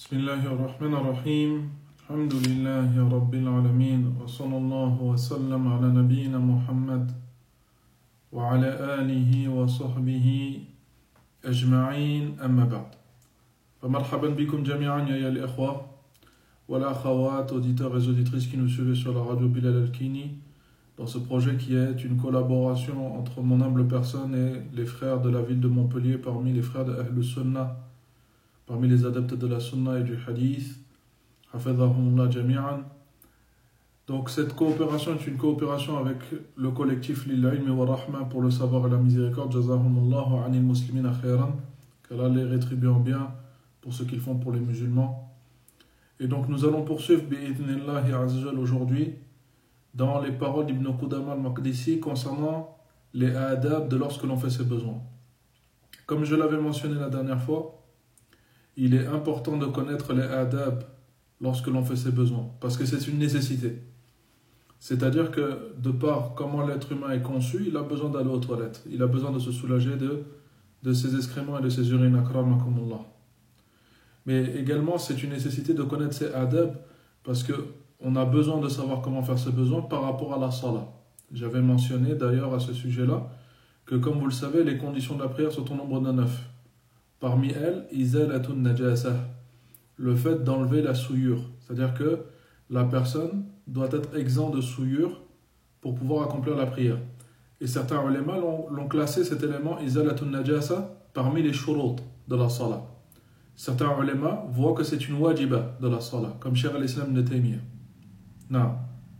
بسم الله الرحمن الرحيم الحمد لله رب العالمين وصلى الله وسلم على نبينا محمد وعلى آله وصحبه أجمعين أما بعد فمرحبا بكم جميعا يا الإخوة والأخوات auditeurs et auditrices qui nous suivent sur la radio Bilal Al-Kini dans ce projet qui est une collaboration entre mon humble personne et les frères de la ville de Montpellier parmi les frères de Ahlus Sunnah, parmi les adeptes de la Sunna et du Hadith, hafidhahumullah jami'an. Donc cette coopération est une coopération avec le collectif Lil Ilmi wa Rahma pour le savoir et la miséricorde, jazahumullahu anil muslimina khairan, qu'Allah les rétribue en bien pour ce qu'ils font pour les musulmans. Et donc nous allons poursuivre bi'idhnillahi azza aujourd'hui dans les paroles d'Ibn Qudama al-Maqdisi concernant les adab de lorsque l'on fait ses besoins. Comme je l'avais mentionné la dernière fois, il est important de connaître les adab lorsque l'on fait ses besoins, parce que c'est une nécessité. C'est-à-dire que, de par comment l'être humain est conçu, il a besoin d'aller aux toilettes. Il a besoin de se soulager de ses excréments et de ses urines, akramakumullah. Mais également, c'est une nécessité de connaître ses adab, parce qu'on a besoin de savoir comment faire ses besoins par rapport à la salat. J'avais mentionné d'ailleurs à ce sujet-là que, comme vous le savez, les conditions de la prière sont au nombre de 9. Parmi elles, izalatun najasah, le fait d'enlever la souillure. C'est-à-dire que la personne doit être exempte de souillure pour pouvoir accomplir la prière. Et certains ulémas l'ont classé cet élément izalatun najasah parmi les shurut de la salat. Certains ulémas voient que c'est une wajiba de la salat, comme Cheikh al-Islam Ibn Taymiyyah. Non.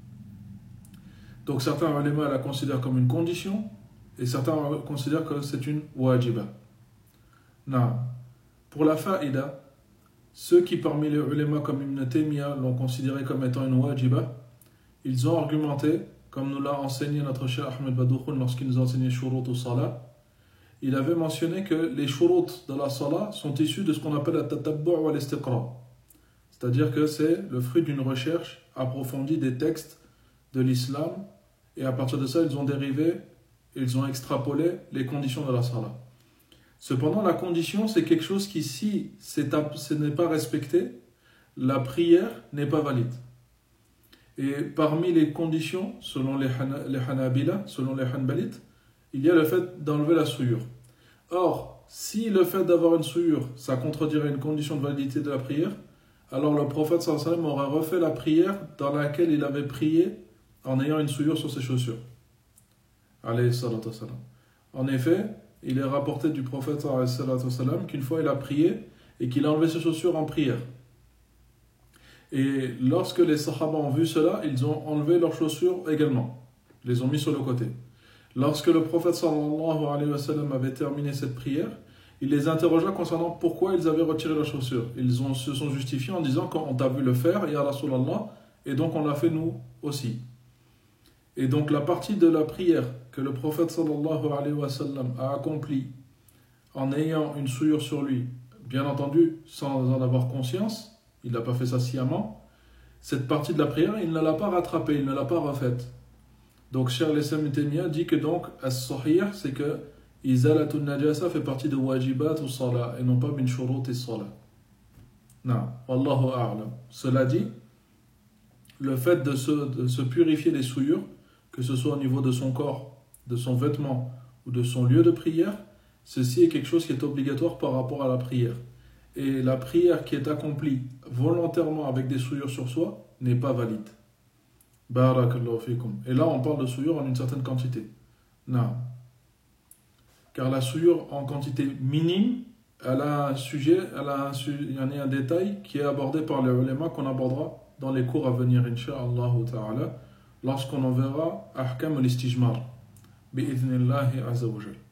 Donc certains ulémas la considèrent comme une condition et certains considèrent que c'est une wajiba. Non. Pour la faïda, ceux qui parmi les ulémas comme Ibn Taymiyyah l'ont considéré comme étant une wajiba, ils ont argumenté, comme nous l'a enseigné notre Cheikh Ahmed Badouchoun lorsqu'il nous a enseigné shurut au salat. Il avait mentionné que les shurut de la salat sont issus de ce qu'on appelle la tatabbu' wa l'istiqra'. C'est-à-dire que c'est le fruit d'une recherche approfondie des textes de l'islam, et à partir de ça, ils ont dérivé, ils ont extrapolé les conditions de la salat. Cependant, la condition, c'est quelque chose qui, si ce n'est pas respecté, la prière n'est pas valide. Et parmi les conditions, selon les Hanabila, selon les Hanbalites, il y a le fait d'enlever la souillure. Or, si le fait d'avoir une souillure, ça contredirait une condition de validité de la prière, alors le prophète sallallahu alayhi wa sallam aurait refait la prière dans laquelle il avait prié en ayant une souillure sur ses chaussures. Alayhi salatu wa salam. En effet, il est rapporté du prophète sallallahu alayhi wa sallam qu'une fois il a prié et qu'il a enlevé ses chaussures en prière. Et lorsque les sahaba ont vu cela, ils ont enlevé leurs chaussures également. Ils les ont mis sur le côté. Lorsque le prophète sallallahu alayhi wa sallam avait terminé cette prière, il les interrogea concernant pourquoi ils avaient retiré leurs chaussures. Se sont justifiés en disant qu'on t'a vu le faire, ya Rasulallah, et donc on l'a fait nous aussi. Et donc la partie de la prière que le prophète sallallahu alayhi wa sallam a accomplie en ayant une souillure sur lui, bien entendu sans en avoir conscience, il n'a pas fait ça sciemment, cette partie de la prière, il ne l'a pas rattrapée, il ne l'a pas refaite. Donc Cheikh al-Islam Ibn Taymiyyah dit que donc as-sahih, c'est que izalatun najasa fait partie de wajibat ou salat et non pas min shurut as-salat. Non, wallahu a'lam. Cela dit, le fait de se purifier des souillures, que ce soit au niveau de son corps, de son vêtement ou de son lieu de prière, ceci est quelque chose qui est obligatoire par rapport à la prière. Et la prière qui est accomplie volontairement avec des souillures sur soi n'est pas valide. Barakallahu fikum. Et là, on parle de souillure en une certaine quantité. Non. Car la souillure en quantité minime, elle a un sujet, il y en a un détail qui est abordé par les ulémas qu'on abordera dans les cours à venir, incha'Allah ta'ala, lorsqu'on en verra ahkam al-istijmar, bi'idhnillahi azza wa jal.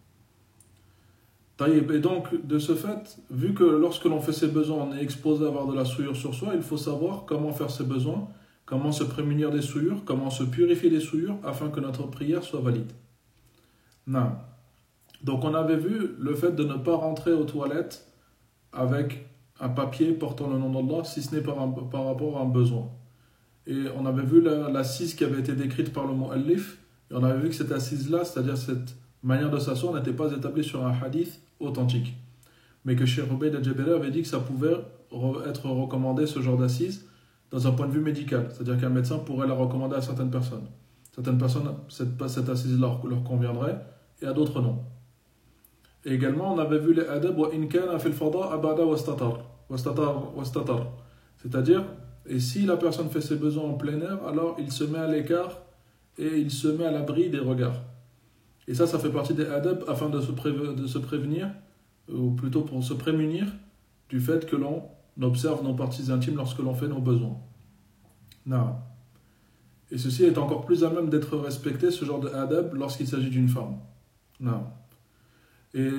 Et donc, de ce fait, vu que lorsque l'on fait ses besoins, on est exposé à avoir de la souillure sur soi, il faut savoir comment faire ses besoins, comment se prémunir des souillures, comment se purifier des souillures, afin que notre prière soit valide. Non. Donc on avait vu le fait de ne pas rentrer aux toilettes avec un papier portant le nom d'Allah, si ce n'est par rapport à un besoin. Et on avait vu l'assise qui avait été décrite par le mu'allif, et on avait vu que cette assise-là, c'est-à-dire cette manière de s'asseoir, n'était pas établie sur un hadith authentique. Mais que Cheikh Ubayd al-Jabiri avait dit que ça pouvait être recommandé ce genre d'assise dans un point de vue médical. C'est-à-dire qu'un médecin pourrait la recommander à certaines personnes. Certaines personnes, cette assise leur conviendrait et à d'autres non. Et également, on avait vu les adab wa in kana fil fada abada wastatar. C'est-à-dire, et si la personne fait ses besoins en plein air, alors il se met à l'écart et il se met à l'abri des regards. Et ça fait partie des adab afin de se prévenir, ou plutôt pour se prémunir du fait que l'on observe nos parties intimes lorsque l'on fait nos besoins. Non. Et ceci est encore plus à même d'être respecté, ce genre de adab, lorsqu'il s'agit d'une femme. Non. Et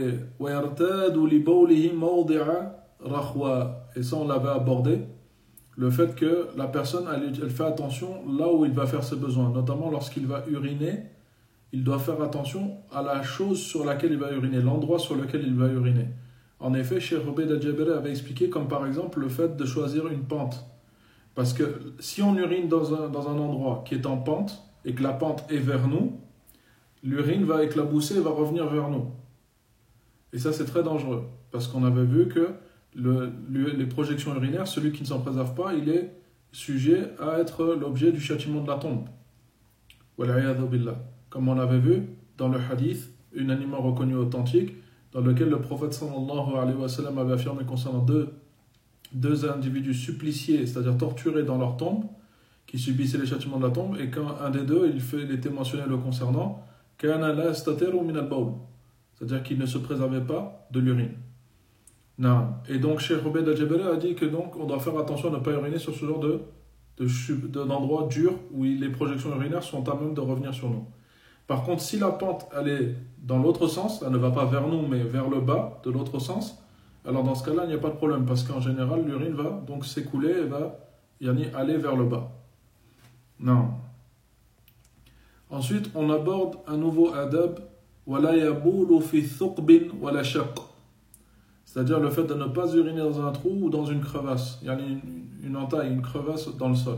ça on l'avait abordé, le fait que la personne elle fait attention là où il va faire ses besoins, notamment lorsqu'il va uriner, il doit faire attention à la chose sur laquelle il va uriner, l'endroit sur lequel il va uriner. En effet, Cheikh Obeid al-Jabiri avait expliqué comme par exemple le fait de choisir une pente. Parce que si on urine dans un endroit qui est en pente et que la pente est vers nous, l'urine va éclabousser et va revenir vers nous. Et ça, c'est très dangereux. Parce qu'on avait vu que les projections urinaires, celui qui ne s'en préserve pas, il est sujet à être l'objet du châtiment de la tombe. Wal'iyadhu billah. Comme on l'avait vu dans le hadith, unanimement reconnu authentique, dans lequel le prophète sallallahu alayhi wa sallam avait affirmé concernant deux individus suppliciés, c'est-à-dire torturés dans leur tombe, qui subissaient les châtiments de la tombe, et quand un des deux, il était mentionné le concernant, kana la yastatiru min al-bawl, c'est-à-dire qu'il ne se préservait pas de l'urine. Non. Et donc Cheikh Obeid al-Jabiri a dit que donc on doit faire attention à ne pas uriner sur ce genre d'endroit dur où les projections urinaires sont à même de revenir sur nous. Par contre, si la pente elle est dans l'autre sens, elle ne va pas vers nous mais vers le bas de l'autre sens, alors dans ce cas-là, il n'y a pas de problème parce qu'en général, l'urine va donc s'écouler et va aller vers le bas. Non. Ensuite, on aborde un nouveau adab, wala yabulu fi thuqbin wala shaq. C'est-à-dire le fait de ne pas uriner dans un trou ou dans une crevasse. Il y a une entaille, une crevasse dans le sol.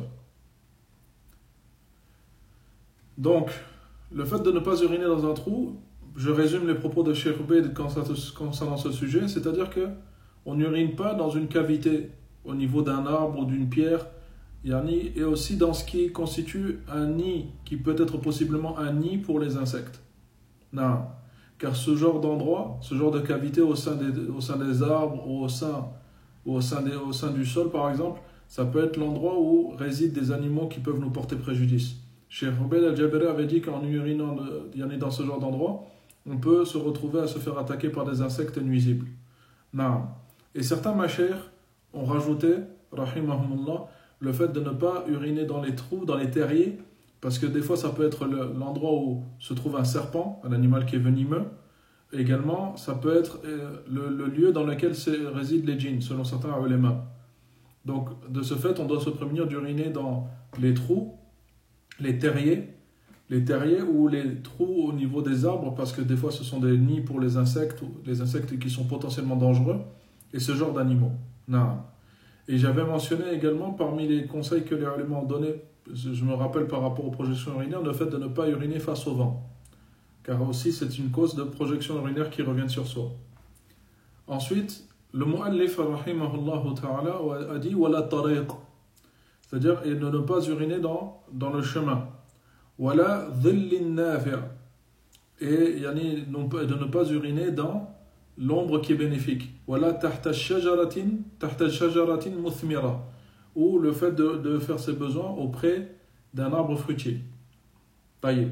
Donc, le fait de ne pas uriner dans un trou, je résume les propos de Cheikh Obeid concernant ce sujet, c'est-à-dire qu'on n'urine pas dans une cavité au niveau d'un arbre ou d'une pierre, et aussi dans ce qui constitue un nid, qui peut être possiblement un nid pour les insectes. Non. Car ce genre d'endroit, ce genre de cavité au sein des arbres ou au sein du sol par exemple, ça peut être l'endroit où résident des animaux qui peuvent nous porter préjudice. Cheikh Obeid al-Jabiri avait dit qu'en urinant dans ce genre d'endroit, on peut se retrouver à se faire attaquer par des insectes nuisibles. Non. Et certains mashayikh ont rajouté, rahimahumullah, le fait de ne pas uriner dans les trous, dans les terriers, parce que des fois ça peut être l'endroit où se trouve un serpent, un animal qui est venimeux. Et également, ça peut être le lieu dans lequel résident les djinns, selon certains ulama. Donc, de ce fait, on doit se prémunir d'uriner dans les trous, les terriers ou les trous au niveau des arbres, parce que des fois ce sont des nids pour les insectes qui sont potentiellement dangereux, et ce genre d'animaux. Non. Et j'avais mentionné également, parmi les conseils que les ulama ont donnés, je me rappelle par rapport aux projections urinaires, le fait de ne pas uriner face au vent. Car aussi c'est une cause de projections urinaires qui reviennent sur soi. Ensuite, le mu'allif rahimahullah ta'ala a dit wala tariq, c'est-à-dire et de ne pas uriner dans le chemin. Wala dhillin nafi', et de ne pas uriner dans l'ombre qui est bénéfique. Wala tahta shajaratin muthmira, ou le fait de faire ses besoins auprès d'un arbre fruitier. Taïb.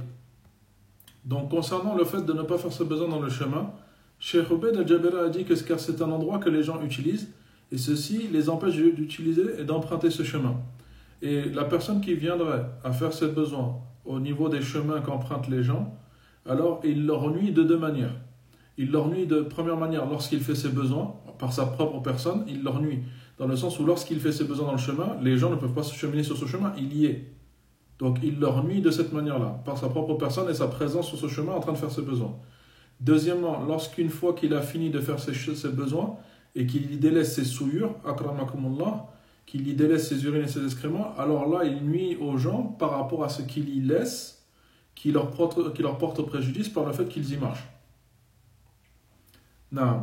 Donc concernant le fait de ne pas faire ses besoins dans le chemin, Cheikh Obeid al-Jabiri a dit que c'est un endroit que les gens utilisent, et ceci les empêche d'utiliser et d'emprunter ce chemin. Et la personne qui viendrait à faire ses besoins au niveau des chemins qu'empruntent les gens, alors il leur nuit de deux manières. Il leur nuit de première manière lorsqu'il fait ses besoins par sa propre personne, il leur nuit dans le sens où lorsqu'il fait ses besoins dans le chemin, les gens ne peuvent pas se cheminer sur ce chemin, il y est. Donc il leur nuit de cette manière-là, par sa propre personne et sa présence sur ce chemin en train de faire ses besoins. Deuxièmement, lorsqu'une fois qu'il a fini de faire ses besoins et qu'il y délaisse ses souillures, akramakumullah, qu'il y délaisse ses urines et ses excréments, alors là il nuit aux gens par rapport à ce qu'il y laisse, qui leur porte préjudice par le fait qu'ils y marchent. Non.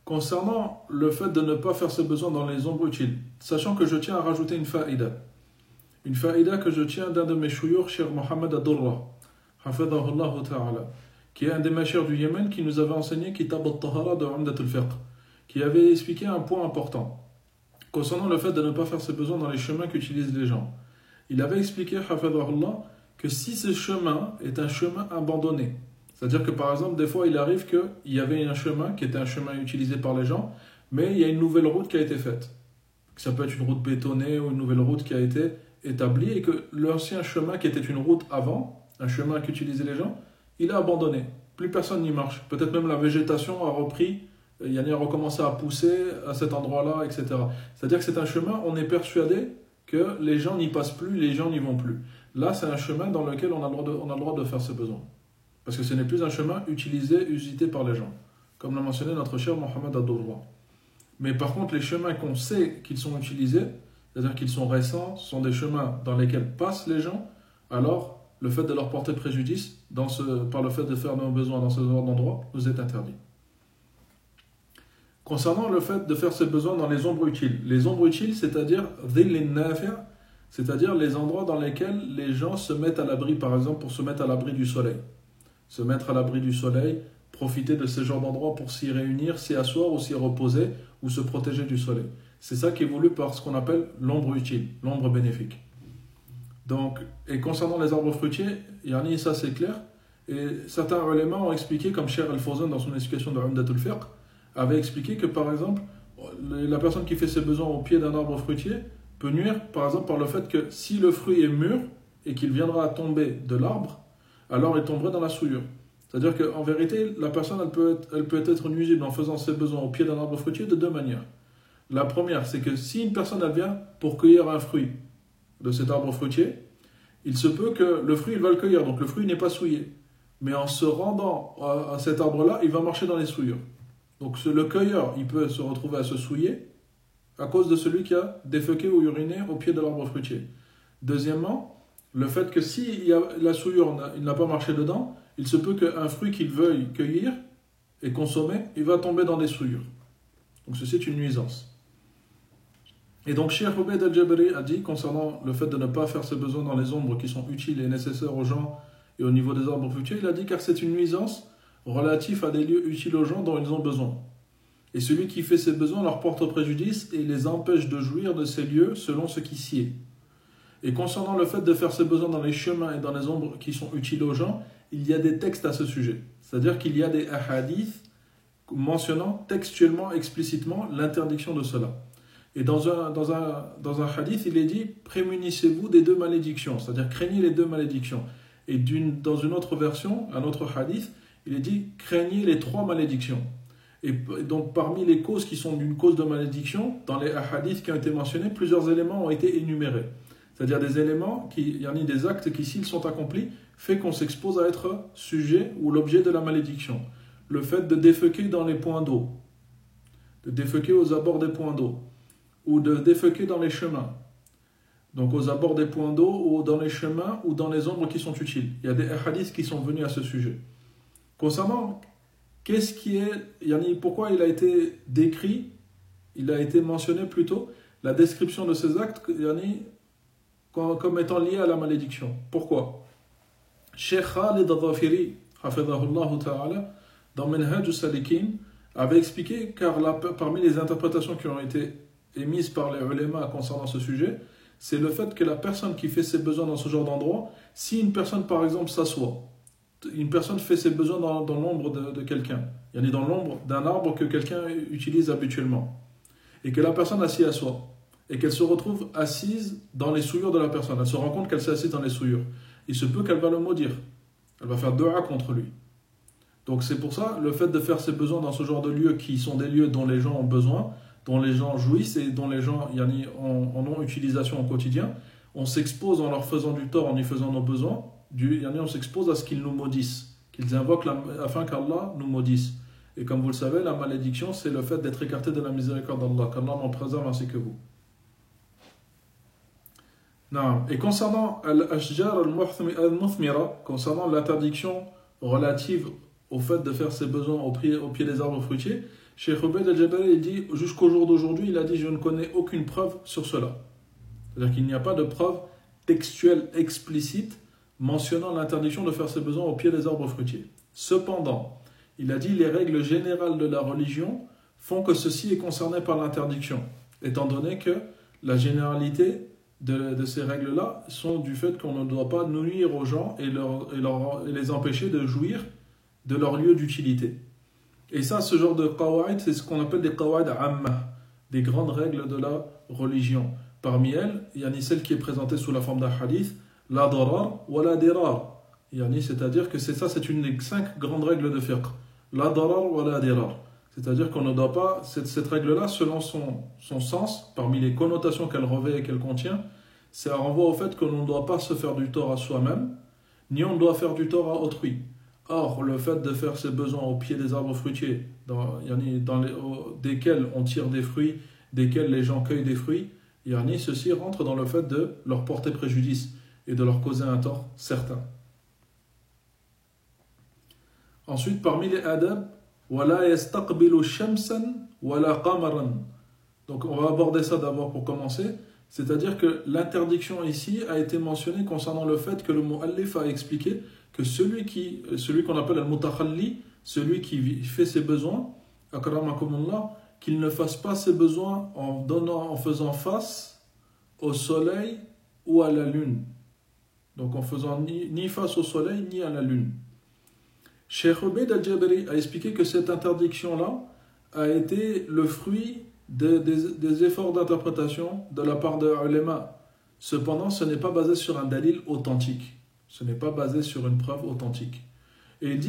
Concernant le fait de ne pas faire ses besoins dans les ombres utiles, sachant que je tiens à rajouter une faïda. Une faïda que je tiens d'un de mes chouyours, Cheikh Mohamed Ad-Durra, hafidhahullah ta'ala, qui est un des mashayikh du Yémen qui nous avait enseigné Kitab al-Tahara de Umdat al-Fiqh, qui avait expliqué un point important concernant le fait de ne pas faire ses besoins dans les chemins qu'utilisent les gens. Il avait expliqué, hafidhahullah, que si ce chemin est un chemin abandonné, c'est-à-dire que par exemple, des fois il arrive qu'il y avait un chemin qui était un chemin utilisé par les gens, mais il y a une nouvelle route qui a été faite. Ça peut être une route bétonnée ou une nouvelle route qui a été établie et que l'ancien chemin qui était une route avant, un chemin qu'utilisaient les gens, il a abandonné. Plus personne n'y marche. Peut-être même la végétation a repris, a recommencé à pousser à cet endroit-là, etc. C'est-à-dire que c'est un chemin, on est persuadé que les gens n'y passent plus, les gens n'y vont plus. Là, c'est un chemin dans lequel on a le droit de faire ses besoins. Parce que ce n'est plus un chemin utilisé, usité par les gens. Comme l'a mentionné notre cher Mohamed Ad-Durra. Mais par contre, les chemins qu'on sait qu'ils sont utilisés, c'est-à-dire qu'ils sont récents, sont des chemins dans lesquels passent les gens, alors le fait de leur porter préjudice par le fait de faire nos besoins dans ce genre d'endroit nous est interdit. Concernant le fait de faire ses besoins dans les ombres utiles, les ombres utiles, c'est-à-dire les endroits dans lesquels les gens se mettent à l'abri, par exemple pour se mettre à l'abri du soleil. Se mettre à l'abri du soleil, profiter de ce genre d'endroits pour s'y réunir, s'y asseoir ou s'y reposer ou se protéger du soleil. C'est ça qui est voulu par ce qu'on appelle l'ombre utile, l'ombre bénéfique. Donc, et concernant les arbres fruitiers, ça c'est clair. Et certains éléments ont expliqué, comme Cheikh Al-Fawzan dans son explication de Umdat al-Fiqh, avait expliqué que par exemple, la personne qui fait ses besoins au pied d'un arbre fruitier peut nuire par exemple par le fait que si le fruit est mûr et qu'il viendra à tomber de l'arbre, alors il tomberait dans la souillure. C'est-à-dire qu'en vérité, la personne elle peut être nuisible en faisant ses besoins au pied d'un arbre fruitier de deux manières. La première, c'est que si une personne elle vient pour cueillir un fruit de cet arbre fruitier, il se peut que le fruit il va le cueillir, donc le fruit n'est pas souillé. Mais en se rendant à cet arbre-là, il va marcher dans les souillures. Donc le cueilleur, il peut se retrouver à se souiller à cause de celui qui a déféqué ou uriné au pied de l'arbre fruitier. Deuxièmement, le fait que si la souillure il n'a pas marché dedans, il se peut qu'un fruit qu'il veuille cueillir et consommer, il va tomber dans des souillures. Donc ceci est une nuisance. Et donc Cheikh Ubayd al-Jabari a dit concernant le fait de ne pas faire ses besoins dans les ombres qui sont utiles et nécessaires aux gens et au niveau des arbres fruitiers, il a dit car c'est une nuisance relative à des lieux utiles aux gens dont ils ont besoin. Et celui qui fait ses besoins leur porte préjudice et les empêche de jouir de ces lieux selon ce qui s'y est. Et concernant le fait de faire ses besoins dans les chemins et dans les ombres qui sont utiles aux gens, il y a des textes à ce sujet. C'est-à-dire qu'il y a des hadiths mentionnant textuellement, explicitement l'interdiction de cela. Et dans un hadith, il est dit « Prémunissez-vous des deux malédictions », c'est-à-dire craignez les deux malédictions. Et dans une autre version, un autre hadith, il est dit « Craignez les trois malédictions ». Et donc parmi les causes qui sont d'une cause de malédiction, dans les hadiths qui ont été mentionnés, plusieurs éléments ont été énumérés. C'est-à-dire des éléments, des actes qui, s'ils sont accomplis, fait qu'on s'expose à être sujet ou l'objet de la malédiction. Le fait de déféquer dans les points d'eau, de déféquer aux abords des points d'eau, ou de déféquer dans les chemins. Donc aux abords des points d'eau, ou dans les chemins, ou dans les ombres qui sont utiles. Il y a des hadiths qui sont venus à ce sujet. Concernant pourquoi il a été décrit, il a été mentionné plutôt, la description de ces actes, comme étant liés à la malédiction. Pourquoi? Cheikh Khalid al-Dhafiri, hafidhahullah ta'ala, dans Minhaj al-Salikin, avait expliqué, car parmi les interprétations qui ont été émises par les ulémas concernant ce sujet, c'est le fait que la personne qui fait ses besoins dans ce genre d'endroit, si une personne par exemple s'assoit, une personne fait ses besoins dans l'ombre de quelqu'un, dans l'ombre d'un arbre que quelqu'un utilise habituellement, et que la personne s'y assoit, et qu'elle se retrouve assise dans les souillures de la personne, elle se rend compte qu'elle s'est assise dans les souillures, il se peut qu'elle va le maudire, elle va faire dua contre lui. Donc c'est pour ça, le fait de faire ses besoins dans ce genre de lieux qui sont des lieux dont les gens ont besoin, dont les gens jouissent et dont les gens en ont utilisation au quotidien, on s'expose en leur faisant du tort, en y faisant nos besoins, on s'expose à ce qu'ils nous maudissent, qu'ils invoquent afin qu'Allah nous maudisse. Et comme vous le savez, la malédiction, c'est le fait d'être écarté de la miséricorde d'Allah, qu'Allah m'en préserve ainsi que vous. Non. Et concernant al-ashjar al-muthmira, concernant l'interdiction relative au fait de faire ses besoins au pied des arbres fruitiers, Cheikh Ubayd al-Jabari, il dit, jusqu'au jour d'aujourd'hui, il a dit, je ne connais aucune preuve sur cela. C'est-à-dire qu'il n'y a pas de preuve textuelle explicite mentionnant l'interdiction de faire ses besoins au pied des arbres fruitiers. Cependant, il a dit, les règles générales de la religion font que ceci est concerné par l'interdiction, étant donné que la généralité de ces règles-là sont du fait qu'on ne doit pas nuire aux gens et les empêcher de jouir de leur lieu d'utilité. Et ça, ce genre de qawaïd, c'est ce qu'on appelle des qawaïd amma, des grandes règles de la religion. Parmi elles, il y a celle qui est présentée sous la forme d'un hadith, la darar wa la dirar. C'est-à-dire que c'est une des 5 grandes règles de fiqh. La darar wa la dirar. C'est-à-dire qu'on ne doit pas, cette règle-là, selon son sens, parmi les connotations qu'elle revêt et qu'elle contient, ça renvoie au fait que l'on ne doit pas se faire du tort à soi-même, ni on doit faire du tort à autrui. Or, le fait de faire ses besoins au pied des arbres fruitiers, desquels on tire des fruits, desquels les gens cueillent des fruits, ceci rentre dans le fait de leur porter préjudice et de leur causer un tort certain. Ensuite, parmi les adab, وَلَا يَسْتَقْبِلُ شَمْسًا وَلَا قَمَرًا. Donc on va aborder ça d'abord pour commencer. C'est-à-dire que l'interdiction ici a été mentionnée concernant le fait que le mu'allif a expliqué que celui qu'on appelle al-mutakhalli, celui qui fait ses besoins, akramakumullah, qu'il ne fasse pas ses besoins en faisant face au soleil ou à la lune. Donc en faisant ni face au soleil ni à la lune. Cheikh Ubayd al-Jabari a expliqué que cette interdiction-là a été le fruit des efforts d'interprétation de la part de ulama. Cependant, ce n'est pas basé sur un dalil authentique. Ce n'est pas basé sur une preuve authentique. Et il dit,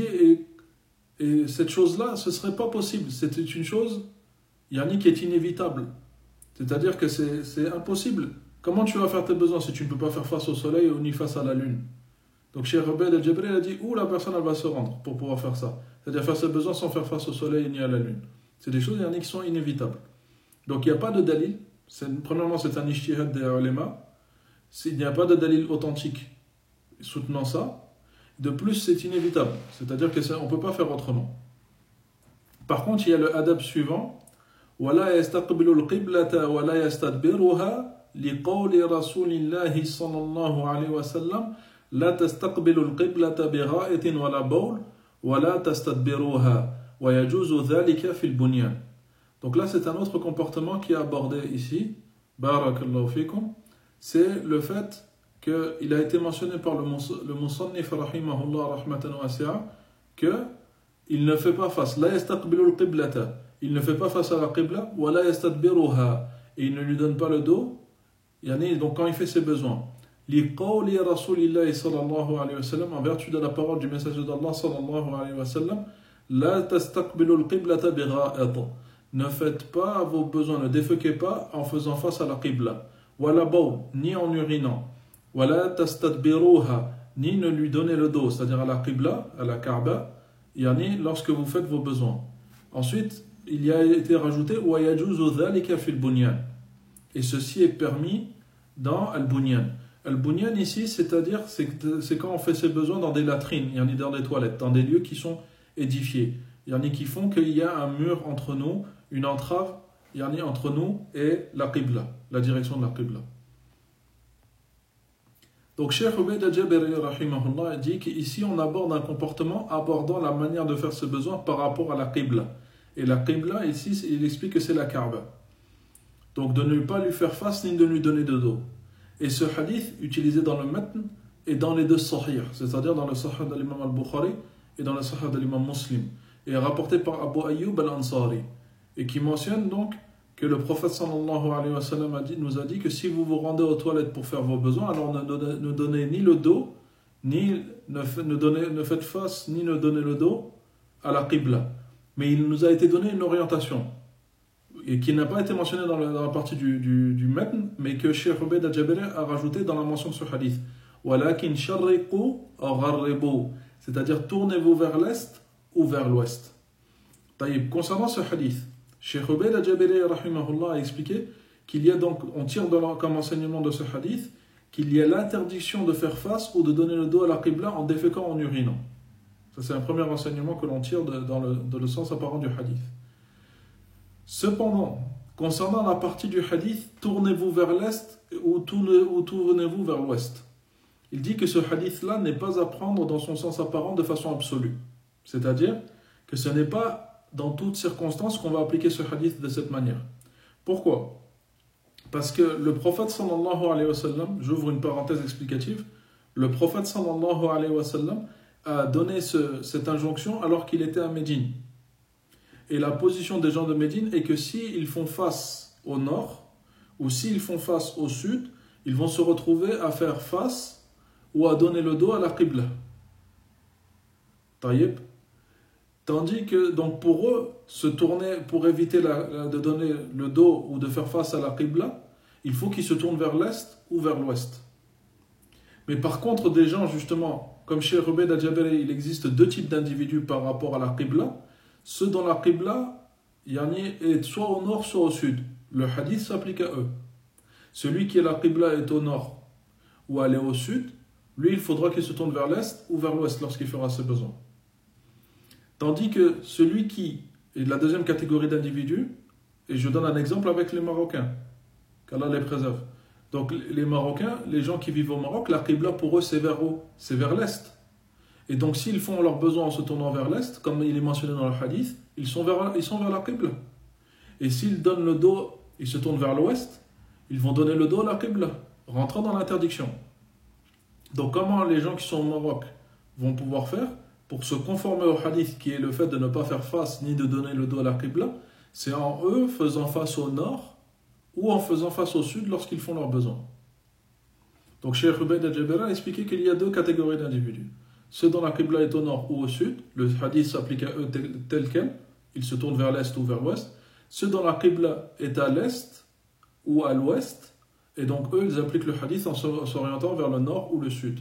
et cette chose-là, ce ne serait pas possible. C'était une chose, qui est inévitable. C'est-à-dire que c'est impossible. Comment tu vas faire tes besoins si tu ne peux pas faire face au soleil ou ni face à la lune? Donc Cheikh Ubayd al-Jabari a dit où la personne elle va se rendre pour pouvoir faire ça. C'est-à-dire faire ses besoins sans faire face au soleil ni à la lune. C'est des choses qui sont inévitables. Donc il n'y a pas de dalil. Premièrement, c'est un ijtihad des ulama. Il n'y a pas de dalil authentique soutenant ça. De plus, c'est inévitable. C'est-à-dire qu'on ne peut pas faire autrement. Par contre, il y a le adab suivant. وَلَا يَسْتَقْبِلُ الْقِبْلَةَ وَلَا يَسْتَدْبِرُهَا لِقَوْلِ رَسُولِ اللَّهِ صَلَّى اللَّهُ عَلَيْهِ وَسَلَّمَ لا تستقبلوا القبلة بغائط ولا بول ولا تستدبروها ويجوز ذلك في البنيان. Donc là, c'est un autre comportement qui est abordé ici. Barakallahu fikum. C'est le fait qu'il a été mentionné par le Musannif rahimahullah rahmatan wasi'a qu'il ne fait pas face. La yastaqbilu al-qiblata. Il ne fait pas face à la qibla. Wa la yastadbiruha. Et il ne lui donne pas le dos. Donc quand il fait ses besoins. لِقَوْلِ رَسُولِ اللَّهِ صَلَّى اللَّهُ عَلَيْهِ وَسَلَّمَ, en vertu de la parole du messager d'Allah sallallahu alayhi wa sallam, لَا تَسْتَقْبِلُوا الْقِبْلَةَ بِغَائِطٍ. Ne faites pas vos besoins, ne déféquez pas en faisant face à la qibla. وَلَا بَوْ, ni en urinant. وَلَا تَسْتَدْبِرُوهَا, ni ne lui donnez le dos, c'est-à-dire à la qibla, à la Kaaba, lorsque vous faites vos besoins. Ensuite, il y a été rajouté وَيَجُوزُ ذَلِكَ فِي الْبُنْيَانِ. Et ceci est permis dans al-bunyan. Al-bunyan ici, c'est-à-dire, c'est quand on fait ses besoins dans des latrines, dans des toilettes, dans des lieux qui sont édifiés. Qui font qu'il y a un mur entre nous, une entrave entre nous et la qibla, la direction de la qibla. Donc Cheikh Ubayd al-Jabari rahimahullah dit qu'ici on aborde un comportement abordant la manière de faire ses besoins par rapport à la qibla. Et la qibla ici, il explique que c'est la Kaaba. Donc de ne pas lui faire face ni de lui donner de dos. Et ce hadith, utilisé dans le matn, est dans les deux sahih, c'est-à-dire dans le sahih de l'imam al-Bukhari et dans le sahih de l'imam Muslim, et est rapporté par Abu Ayyub al-Ansari, et qui mentionne donc que le prophète sallallahu alayhi wa sallam nous a dit que si vous vous rendez aux toilettes pour faire vos besoins, alors ne donnez ni le dos, ni ne faites face, ni ne donnez le dos à la qibla. Mais il nous a été donné une orientation, et qui n'a pas été mentionné dans la partie du matn, mais que Cheikh Ubayd al-Jabari a rajouté dans la mention de ce hadith. وَلَكِنْ شَرِّقُوا أَوْ غَرِّبُوا, c'est-à-dire tournez-vous vers l'est ou vers l'ouest. Taïb, concernant ce hadith, Cheikh Ubayd al-Jabari rahimahullah a expliqué qu'il y a donc, on tire comme enseignement de ce hadith, qu'il y a l'interdiction de faire face ou de donner le dos à la qibla en déféquant, en urinant. Ça c'est un premier enseignement que l'on tire dans le sens apparent du hadith. Cependant, concernant la partie du hadith, tournez-vous vers l'est ou tournez-vous vers l'ouest. Il dit que ce hadith-là n'est pas à prendre dans son sens apparent de façon absolue. C'est-à-dire que ce n'est pas dans toutes circonstances qu'on va appliquer ce hadith de cette manière. Pourquoi ? Parce que le prophète sallallahu alayhi wa sallam, j'ouvre une parenthèse explicative, le prophète sallallahu alayhi wa sallam a donné cette injonction alors qu'il était à Médine. Et la position des gens de Médine est que s'ils font face au nord ou s'ils font face au sud, ils vont se retrouver à faire face ou à donner le dos à la Qibla. Taïb. Tandis que donc pour eux, se tourner pour éviter de donner le dos ou de faire face à la Qibla, il faut qu'ils se tournent vers l'est ou vers l'ouest. Mais par contre, des gens justement, comme chez Rubayd al-Jabari, il existe deux types d'individus par rapport à la Qibla. Ceux dont la Qibla est soit au nord, soit au sud. Le hadith s'applique à eux. Celui qui est la Qibla est au nord ou elle est au sud, lui, il faudra qu'il se tourne vers l'est ou vers l'ouest lorsqu'il fera ses besoins. Tandis que celui qui est de la deuxième catégorie d'individus, et je donne un exemple avec les Marocains, qu'Allah les préserve. Donc les Marocains, les gens qui vivent au Maroc, la Qibla pour eux c'est vers où ? C'est vers l'est. Et donc s'ils font leurs besoins en se tournant vers l'est, comme il est mentionné dans le hadith, ils sont vers la Qibla. Et s'ils donnent le dos, ils se tournent vers l'ouest, ils vont donner le dos à la Qibla, rentrant dans l'interdiction. Donc comment les gens qui sont au Maroc vont pouvoir faire pour se conformer au hadith qui est le fait de ne pas faire face ni de donner le dos à la Qibla, c'est en eux faisant face au nord ou en faisant face au sud lorsqu'ils font leurs besoins. Donc Cheikh Rubayd al-Jabari a expliqué qu'il y a deux catégories d'individus. Ceux dont la Qibla est au nord ou au sud, le hadith s'applique à eux tel quel, ils se tournent vers l'est ou vers l'ouest. Ceux dont la Qibla est à l'est ou à l'ouest, et donc eux ils appliquent le hadith en s'orientant vers le nord ou le sud.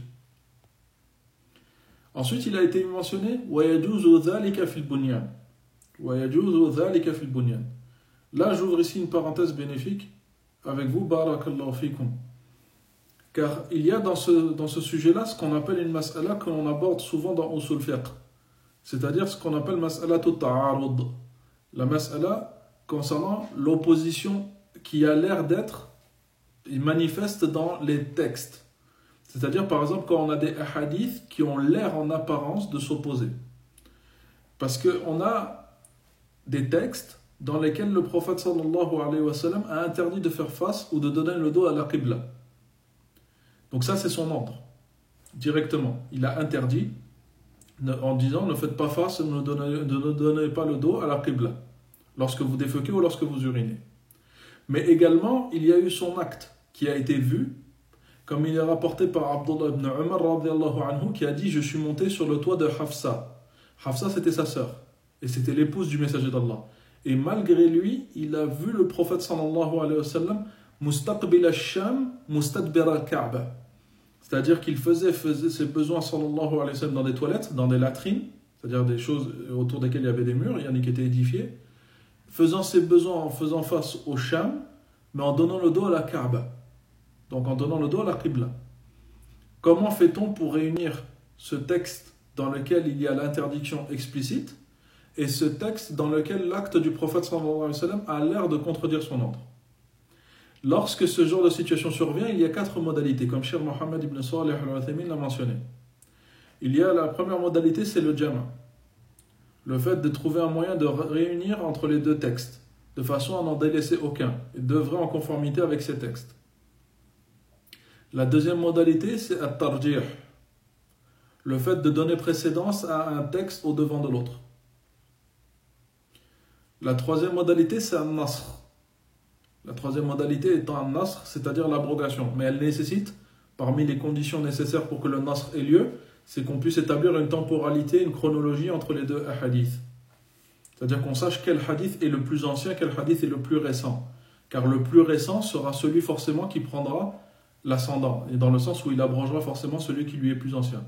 Ensuite il a été mentionné وَيَجُوزُ ذَلِكَ فِي الْبُنْيَانِ وَيَجُوزُ ذَلِكَ فِي الْبُنْيَانِ. Là j'ouvre ici une parenthèse bénéfique avec vous, barakallahu fikum. Car il y a dans ce sujet-là ce qu'on appelle une mas'ala que l'on aborde souvent dans Usul Fiqh. C'est-à-dire ce qu'on appelle mas'alatu ta'arud. La mas'ala concernant l'opposition qui a l'air d'être manifeste dans les textes. C'est-à-dire par exemple quand on a des hadiths qui ont l'air en apparence de s'opposer. Parce qu'on a des textes dans lesquels le prophète sallallahu alayhi wa sallam a interdit de faire face ou de donner le dos à la Qibla. Donc ça c'est son ordre, directement. Il a interdit en disant ne faites pas face, ne donnez pas le dos à la Qibla, lorsque vous déféquez ou lorsque vous urinez. Mais également il y a eu son acte qui a été vu, comme il est rapporté par Abdullah ibn Umar radiyallahu anhu, qui a dit je suis monté sur le toit de Hafsa. Hafsa c'était sa sœur, et c'était l'épouse du messager d'Allah. Et malgré lui, il a vu le prophète sallallahu alayhi wa sallam mustaqbil al-Sham, mustadbir al-Kaaba. C'est-à-dire qu'il faisait ses besoins sallallahu alayhi wa sallam dans des toilettes, dans des latrines, c'est-à-dire des choses autour desquelles il y avait des murs, il y en a qui étaient édifiés, faisant ses besoins en faisant face au Sham, mais en donnant le dos à la Kaaba. Donc en donnant le dos à la Qibla. Comment fait-on pour réunir ce texte dans lequel il y a l'interdiction explicite et ce texte dans lequel l'acte du prophète sallallahu alayhi wa sallam a l'air de contredire son ordre? Lorsque ce genre de situation survient, il y a 4 modalités, comme Cheikh Mohammed ibn Salih al-Uthaymin l'a mentionné. Il y a la première modalité, c'est le jama. Le fait de trouver un moyen de réunir entre les deux textes, de façon à n'en délaisser aucun, et d'œuvrer en conformité avec ces textes. La deuxième modalité, c'est at-tarjih. Le fait de donner précédence à un texte au devant de l'autre. La troisième modalité, c'est un-nasr. La troisième modalité étant un nasr, c'est-à-dire l'abrogation. Mais elle nécessite, parmi les conditions nécessaires pour que le nasr ait lieu, c'est qu'on puisse établir une temporalité, une chronologie entre les deux hadiths. C'est-à-dire qu'on sache quel hadith est le plus ancien, quel hadith est le plus récent. Car le plus récent sera celui forcément qui prendra l'ascendant, et dans le sens où il abrogera forcément celui qui lui est plus ancien.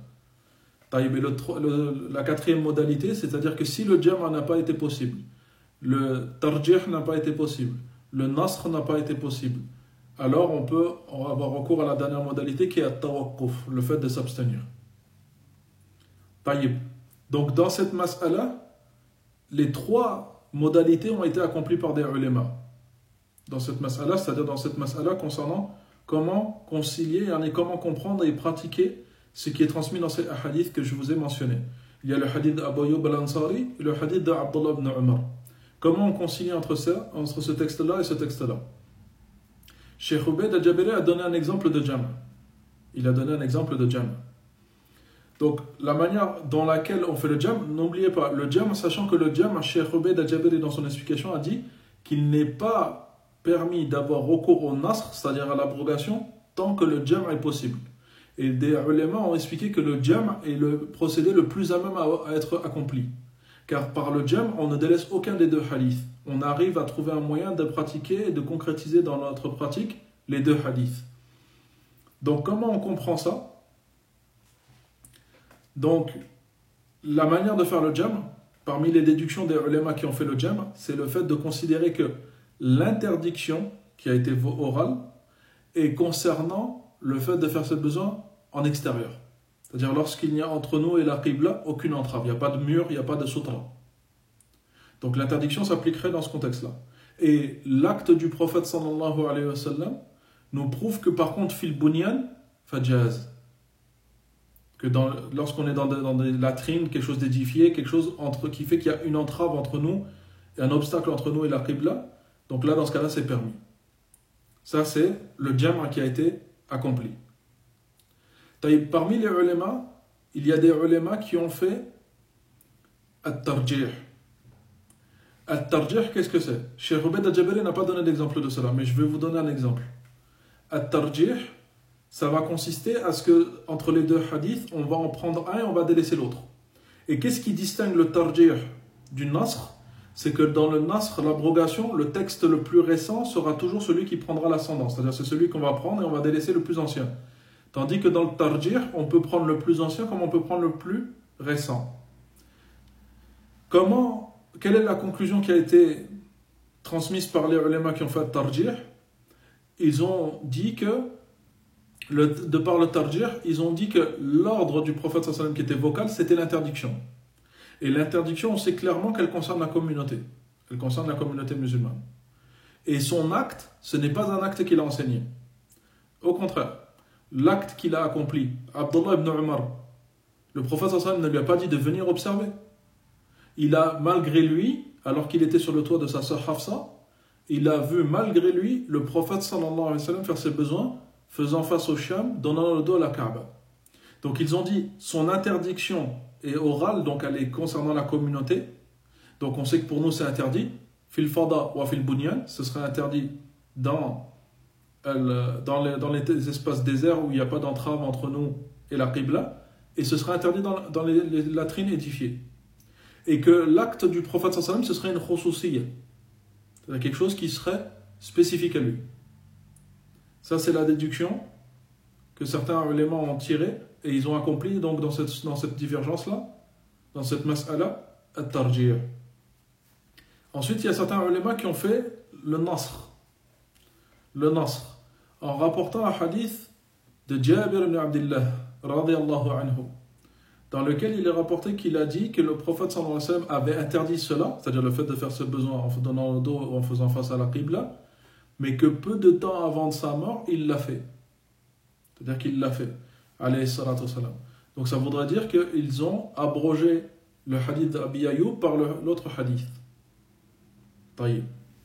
La quatrième modalité, c'est-à-dire que si le jama n'a pas été possible, le tarjih n'a pas été possible, le nasr n'a pas été possible, alors on peut avoir recours à la dernière modalité qui est at-tawaqquf, le fait de s'abstenir. Donc dans cette mas'ala, les 3 modalités ont été accomplies par des ulama dans cette mas'ala, c'est-à-dire dans cette mas'ala concernant comment concilier, comment comprendre et pratiquer ce qui est transmis dans ces hadiths que je vous ai mentionnés. Il y a le hadith d'Abu Ayyub al-Ansari et le hadith d'Abdullah ibn Umar. Comment on concilie entre ce texte-là et ce texte-là? Cheikh Ubayd al-Jabiri a donné un exemple de jam'. Il a donné un exemple de jam'. Donc, la manière dans laquelle on fait le jam', n'oubliez pas, le jam', sachant que le jam', Cheikh Ubayd al-Jabiri dans son explication a dit qu'il n'est pas permis d'avoir recours au nasr, c'est-à-dire à l'abrogation, tant que le jam' est possible. Et des ulama ont expliqué que le jam' est le procédé le plus à même à être accompli. Car par le jam', on ne délaisse aucun des deux hadiths. On arrive à trouver un moyen de pratiquer et de concrétiser dans notre pratique les deux hadiths. Donc comment on comprend ça? Donc la manière de faire le jam', parmi les déductions des ulama qui ont fait le jam', c'est le fait de considérer que l'interdiction qui a été orale est concernant le fait de faire ce besoin en extérieur. C'est-à-dire lorsqu'il n'y a entre nous et la qibla aucune entrave, il n'y a pas de mur, il n'y a pas de sutra. Donc l'interdiction s'appliquerait dans ce contexte-là. Et l'acte du prophète sallallahu alayhi wa sallam nous prouve que par contre fil bunyan fajaz, que lorsqu'on est dans des latrines, quelque chose d'édifié, quelque chose qui fait qu'il y a une entrave entre nous, et un obstacle entre nous et la qibla, donc là dans ce cas-là c'est permis. Ça c'est le jam' qui a été accompli. Parmi les ulama, il y a des ulama qui ont fait at-tarjih. At-tarjih, qu'est-ce que c'est? Cheikh Ubayd al-Jabiri n'a pas donné d'exemple de cela, mais je vais vous donner un exemple. At-tarjih, ça va consister à ce que entre les deux hadiths, on va en prendre un et on va délaisser l'autre. Et qu'est-ce qui distingue le tarjih du nasr? C'est que dans le nasr, l'abrogation, le texte le plus récent sera toujours celui qui prendra l'ascendant. C'est-à-dire c'est celui qu'on va prendre et on va délaisser le plus ancien. Tandis que dans le tarjih, on peut prendre le plus ancien comme on peut prendre le plus récent. Quelle est la conclusion qui a été transmise par les ulama qui ont fait le tarjih? Ils ont dit que, de par le tarjih, ils ont dit que l'ordre du prophète sallallahu alayhi wa sallam qui était vocal, c'était l'interdiction. Et l'interdiction, on sait clairement qu'elle concerne la communauté. Elle concerne la communauté musulmane. Et son acte, ce n'est pas un acte qu'il a enseigné. Au contraire, l'acte qu'il a accompli, Abdullah ibn Umar, le prophète sallallahu alayhi wa sallam ne lui a pas dit de venir observer. Il a, malgré lui, alors qu'il était sur le toit de sa sœur Hafsa, il a vu malgré lui le prophète sallallahu alayhi wa sallam faire ses besoins, faisant face au Sham, donnant le dos à la Kaaba. Donc ils ont dit, son interdiction est orale, donc elle est concernant la communauté. Donc on sait que pour nous c'est interdit. Fil fada wa fil bunyan, ce serait interdit dans les espaces déserts où il n'y a pas d'entrave entre nous et la Qibla, et ce serait interdit dans les latrines édifiées. Et que l'acte du prophète sallallahu alayhi wa sallam, ce serait une khususiyya, c'est-à-dire quelque chose qui serait spécifique à lui. Ça c'est la déduction que certains éléments ont tiré et ils ont accompli donc dans cette divergence-là, dans cette mas'ala, at-tarjih. Ensuite, il y a certains ulémas qui ont fait le nasr. Le nasr. En rapportant un hadith de Jabir ibn Abdullah, radiyallahu anhu, dans lequel il est rapporté qu'il a dit que le prophète sallallahu alayhi wa sallam avait interdit cela, c'est-à-dire le fait de faire ce besoin en donnant le dos ou en faisant face à la qibla, mais que peu de temps avant de sa mort, il l'a fait. C'est-à-dire qu'il l'a fait, alayhi salatu wassalam. Donc ça voudrait dire qu'ils ont abrogé le hadith d'Abi Ayyub par l'autre hadith. Taïb.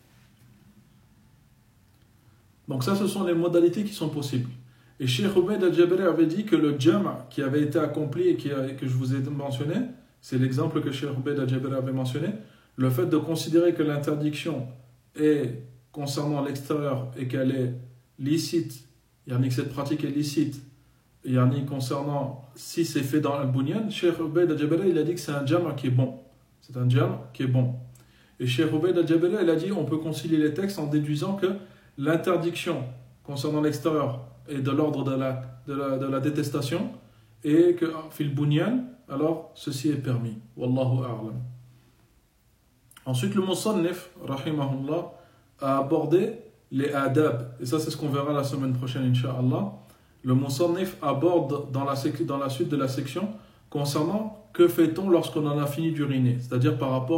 Donc ça, ce sont les modalités qui sont possibles. Et Cheikh Ubayd al-Jabiri avait dit que le jam' qui avait été accompli et que je vous ai mentionné, c'est l'exemple que Cheikh Ubayd al-Jabiri avait mentionné, le fait de considérer que l'interdiction est concernant l'extérieur et qu'elle est licite, yani que cette pratique est licite, yani concernant si c'est fait dans al-bunyan, Cheikh Ubayd al-Jabiri il a dit que c'est un jam' qui est bon. C'est un jam' qui est bon. Et Cheikh Ubayd al-Jabiri il a dit on peut concilier les textes en déduisant que l'interdiction concernant l'extérieur est de l'ordre de la détestation et que fil bunyan, alors ceci est permis. Wallahu a'lam. Ensuite, le Musannif, rahimahullah, a abordé les adab. Et ça, c'est ce qu'on verra la semaine prochaine, incha'Allah. Le Musannif aborde dans la suite de la section concernant que fait-on lorsqu'on en a fini d'uriner, c'est-à-dire par rapport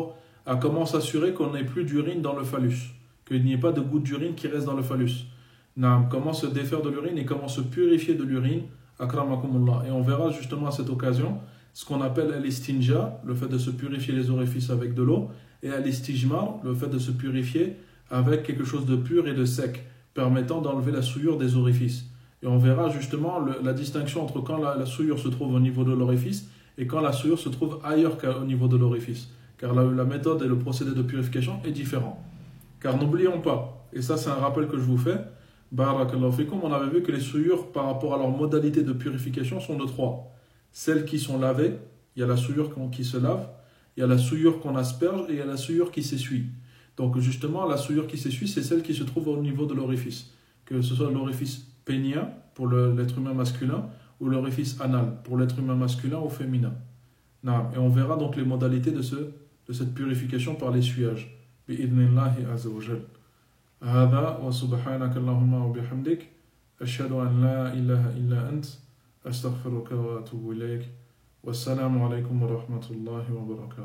à comment s'assurer qu'on n'ait plus d'urine dans le phallus, qu'il n'y ait pas de goutte d'urine qui reste dans le phallus. Naam, comment se défaire de l'urine et comment se purifier de l'urine, akramakumullah. Et on verra justement à cette occasion ce qu'on appelle al-istinja, le fait de se purifier les orifices avec de l'eau, et al-istijmar, le fait de se purifier avec quelque chose de pur et de sec, permettant d'enlever la souillure des orifices. Et on verra justement la distinction entre quand la souillure se trouve au niveau de l'orifice et quand la souillure se trouve ailleurs qu'au niveau de l'orifice. Car la méthode et le procédé de purification est différent. Car n'oublions pas, et ça c'est un rappel que je vous fais, barakallahu fikum, on avait vu que les souillures par rapport à leur modalité de purification sont de trois. Celles qui sont lavées, il y a la souillure qui se lave, il y a la souillure qu'on asperge et il y a la souillure qui s'essuie. Donc justement, la souillure qui s'essuie, c'est celle qui se trouve au niveau de l'orifice. Que ce soit l'orifice pénien pour l'être humain masculin ou l'orifice anal pour l'être humain masculin ou féminin. Et on verra donc les modalités de cette purification par l'essuyage. Bi'idhnillahi azza wa jal. هذا وسبحانك اللهم وبحمدك أشهد أن لا إله إلا أنت أستغفرك وأتوب إليك والسلام عليكم ورحمة الله وبركاته